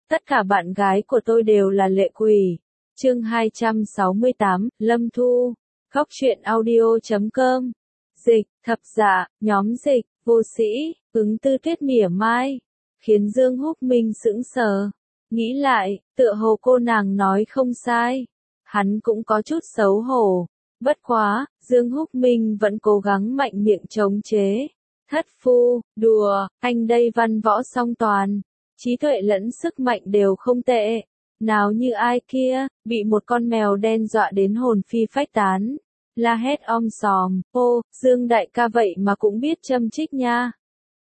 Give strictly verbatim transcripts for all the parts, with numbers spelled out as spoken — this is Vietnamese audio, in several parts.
Tất cả bạn gái của tôi đều là lệ quỷ. Chương hai trăm sáu mươi tám, Lâm Thu. Góc truyện audio chấm com. Dịch, thập dạ, nhóm dịch, vô sĩ, ứng tư tuyết mỉa mai. Khiến Dương Húc Minh sững sờ. Nghĩ lại, tựa hồ cô nàng nói không sai. Hắn cũng có chút xấu hổ. Bất quá, Dương Húc Minh vẫn cố gắng mạnh miệng chống chế. Thất phu, đùa, anh đây văn võ song toàn. Trí tuệ lẫn sức mạnh đều không tệ. Nào như ai kia, bị một con mèo đen dọa đến hồn phi phách tán. La hét om sòm, ô, Dương đại ca vậy mà cũng biết châm chích nha.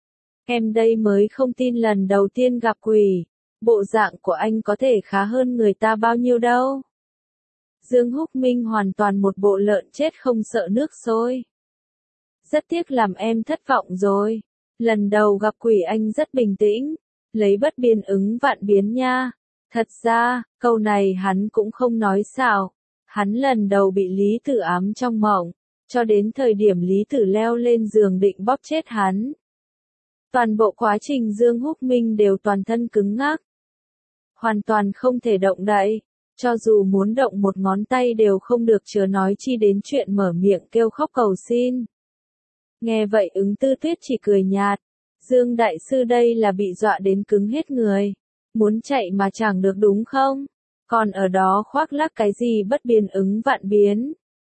Em đây mới không tin lần đầu tiên gặp quỷ. Bộ dạng của anh có thể khá hơn người ta bao nhiêu đâu. Dương Húc Minh hoàn toàn một bộ lợn chết không sợ nước sôi. Rất tiếc làm em thất vọng rồi. Lần đầu gặp quỷ anh rất bình tĩnh. Lấy bất biến ứng vạn biến nha. Thật ra, câu này hắn cũng không nói xạo. Hắn lần đầu bị Lý Tử ám trong mộng. Cho đến thời điểm Lý Tử leo lên giường định bóp chết hắn. Toàn bộ quá trình Dương Húc Minh đều toàn thân cứng ngắc. Hoàn toàn không thể động đậy. Cho dù muốn động một ngón tay đều không được, chớ nói chi đến chuyện mở miệng kêu khóc cầu xin. Nghe vậy ứng tư tuyết chỉ cười nhạt. Dương đại sư đây là bị dọa đến cứng hết người. Muốn chạy mà chẳng được đúng không? Còn ở đó khoác lác cái gì bất biến ứng vạn biến.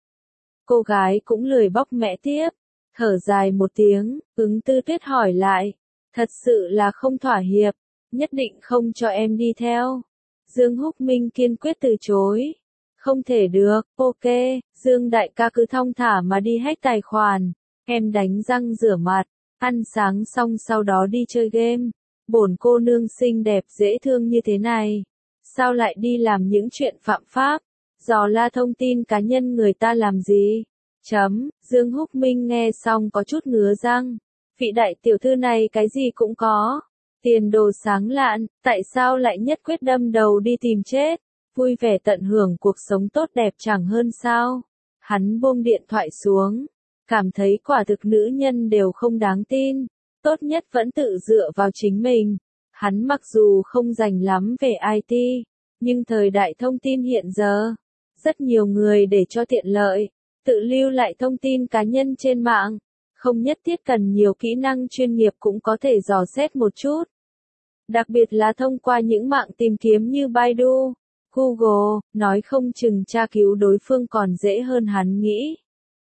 Cô gái cũng lười bóc mẽ tiếp. Thở dài một tiếng, ứng tư tuyết hỏi lại. Thật sự là không thỏa hiệp. Nhất định không cho em đi theo. Dương Húc Minh kiên quyết từ chối. Không thể được, ok, Dương đại ca cứ thong thả mà đi hack tài khoản. Em đánh răng rửa mặt, ăn sáng xong sau đó đi chơi game. Bổn cô nương xinh đẹp dễ thương như thế này. Sao lại đi làm những chuyện phạm pháp? Dò la thông tin cá nhân người ta làm gì? Chấm, Dương Húc Minh nghe xong có chút ngứa răng. Vị đại tiểu thư này cái gì cũng có. Tiền đồ sáng lạn, tại sao lại nhất quyết đâm đầu đi tìm chết? Vui vẻ tận hưởng cuộc sống tốt đẹp chẳng hơn sao? Hắn buông điện thoại xuống. Cảm thấy quả thực nữ nhân đều không đáng tin. Tốt nhất vẫn tự dựa vào chính mình. Hắn mặc dù không rành lắm về i tê, nhưng thời đại thông tin hiện giờ, rất nhiều người để cho tiện lợi, tự lưu lại thông tin cá nhân trên mạng. Không nhất thiết cần nhiều kỹ năng chuyên nghiệp cũng có thể dò xét một chút. Đặc biệt là thông qua những mạng tìm kiếm như Baidu, Google, nói không chừng tra cứu đối phương còn dễ hơn hắn nghĩ.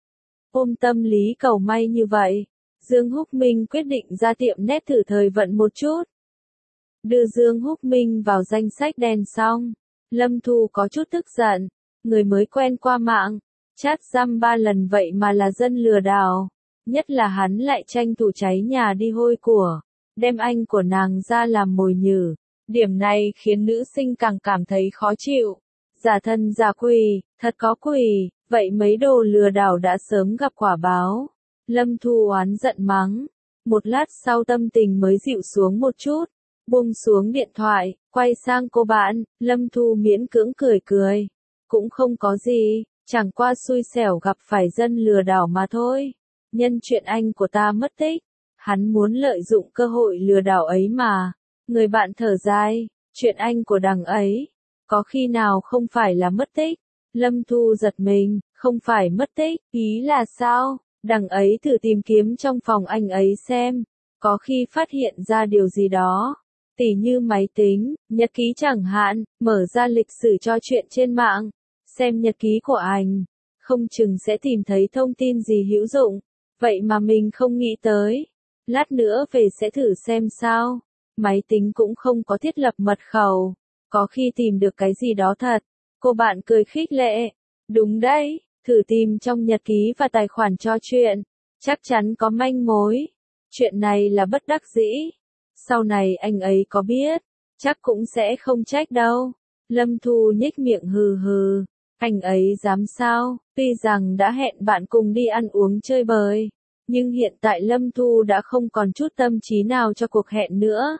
Ôm tâm lý cầu may như vậy, Dương Húc Minh quyết định ra tiệm net thử thời vận một chút. Đưa Dương Húc Minh vào danh sách đen xong, Lâm Thu có chút tức giận, người mới quen qua mạng, chat dăm ba lần vậy mà là dân lừa đảo, nhất là hắn lại tranh thủ cháy nhà đi hôi của, đem anh của nàng ra làm mồi nhử. Điểm này khiến nữ sinh càng cảm thấy khó chịu. Giả thân giả quỷ, thật có quỷ, vậy mấy đồ lừa đảo đã sớm gặp quả báo. Lâm Thu oán giận mắng. Một lát sau tâm tình mới dịu xuống một chút. Buông xuống điện thoại, quay sang cô bạn, Lâm Thu miễn cưỡng cười cười. Cũng không có gì, chẳng qua xui xẻo gặp phải dân lừa đảo mà thôi. Nhân chuyện anh của ta mất tích, hắn muốn lợi dụng cơ hội lừa đảo ấy mà. Người bạn thở dài, chuyện anh của đằng ấy, có khi nào không phải là mất tích? Lâm Thu giật mình, không phải mất tích, ý là sao? Đằng ấy thử tìm kiếm trong phòng anh ấy xem, có khi phát hiện ra điều gì đó. Tỉ như máy tính, nhật ký chẳng hạn, mở ra lịch sử cho chuyện trên mạng, xem nhật ký của anh, không chừng sẽ tìm thấy thông tin gì hữu dụng. Vậy mà mình không nghĩ tới. Lát nữa về sẽ thử xem sao. Máy tính cũng không có thiết lập mật khẩu, có khi tìm được cái gì đó thật. Cô bạn cười khích lệ. Đúng đấy, thử tìm trong nhật ký và tài khoản cho chuyện, chắc chắn có manh mối. Chuyện này là bất đắc dĩ. Sau này anh ấy có biết, chắc cũng sẽ không trách đâu. Lâm Thu nhếch miệng hừ hừ. Anh ấy dám sao? Tuy rằng đã hẹn bạn cùng đi ăn uống chơi bời, nhưng hiện tại Lâm Thu đã không còn chút tâm trí nào cho cuộc hẹn nữa.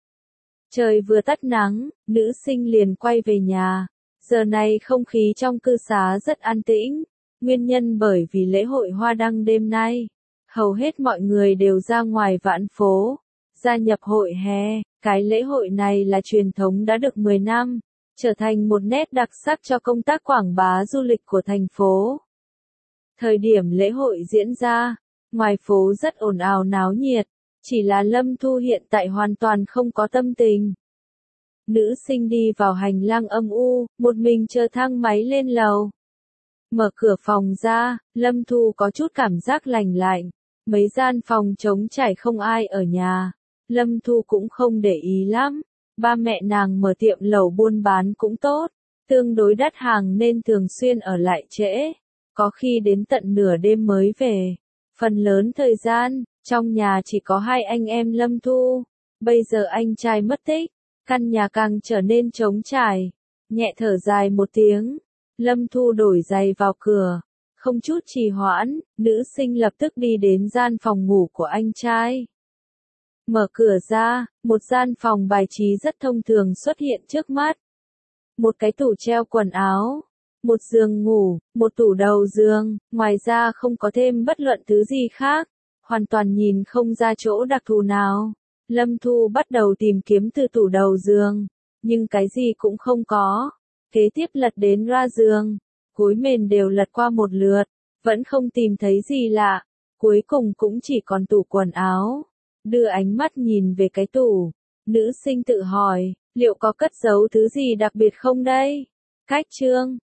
Trời vừa tắt nắng, nữ sinh liền quay về nhà. Giờ này không khí trong cư xá rất an tĩnh. Nguyên nhân bởi vì lễ hội hoa đăng đêm nay. Hầu hết mọi người đều ra ngoài vãn phố. Gia nhập hội hè, Cái lễ hội này là truyền thống đã được mười năm, trở thành một nét đặc sắc cho công tác quảng bá du lịch của thành phố. Thời điểm lễ hội diễn ra, ngoài phố rất ồn ào náo nhiệt, chỉ là Lâm Thu hiện tại hoàn toàn không có tâm tình. Nữ sinh đi vào hành lang âm u, một mình chờ thang máy lên lầu. Mở cửa phòng ra, Lâm Thu có chút cảm giác lành lạnh, mấy gian phòng trống trải không ai ở nhà. Lâm Thu cũng không để ý lắm, ba mẹ nàng mở tiệm lẩu buôn bán cũng tốt, tương đối đắt hàng nên thường xuyên ở lại trễ, có khi đến tận nửa đêm mới về. Phần lớn thời gian, trong nhà chỉ có hai anh em Lâm Thu, bây giờ anh trai mất tích, căn nhà càng trở nên trống trải. Nhẹ thở dài một tiếng, Lâm Thu đổi giày vào cửa, không chút trì hoãn, nữ sinh lập tức đi đến gian phòng ngủ của anh trai. Mở cửa ra, một gian phòng bài trí rất thông thường xuất hiện trước mắt. Một cái tủ treo quần áo, một giường ngủ, một tủ đầu giường, ngoài ra không có thêm bất luận thứ gì khác, hoàn toàn nhìn không ra chỗ đặc thù nào. Lâm Thu bắt đầu tìm kiếm từ tủ đầu giường, nhưng cái gì cũng không có. Kế tiếp lật đến ra giường, gối mền đều lật qua một lượt, vẫn không tìm thấy gì lạ, cuối cùng cũng chỉ còn tủ quần áo. Đưa ánh mắt nhìn về cái tủ, nữ sinh tự hỏi, liệu có cất giấu thứ gì đặc biệt không đây? Cách chương